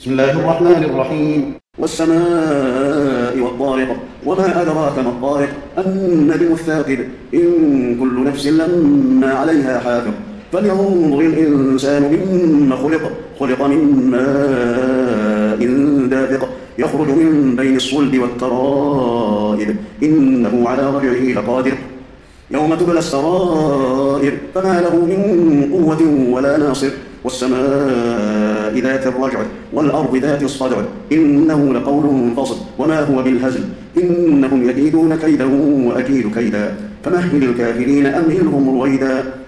بسم الله الرحمن الرحيم. والسماء والطارق، وما أدراك ما الطارق، النجم الثاقب، إن كل نفس لما عليها حافظ. فلينظر الإنسان مما خلق، خلق من ماء دافق، يخرج من بين الصلب والترائب، إنه على رجعه لقادر. يوم تبلى السرائر، فما له من قوة ولا ناصر. والسماء ذات الرجع، والأرض ذات الصدع، إنه لقول فصل، وما هو بالهزل. إنهم يكيدون كيدا وأكيد كيدا، فمهل الكافرين أمهلهم رويدا.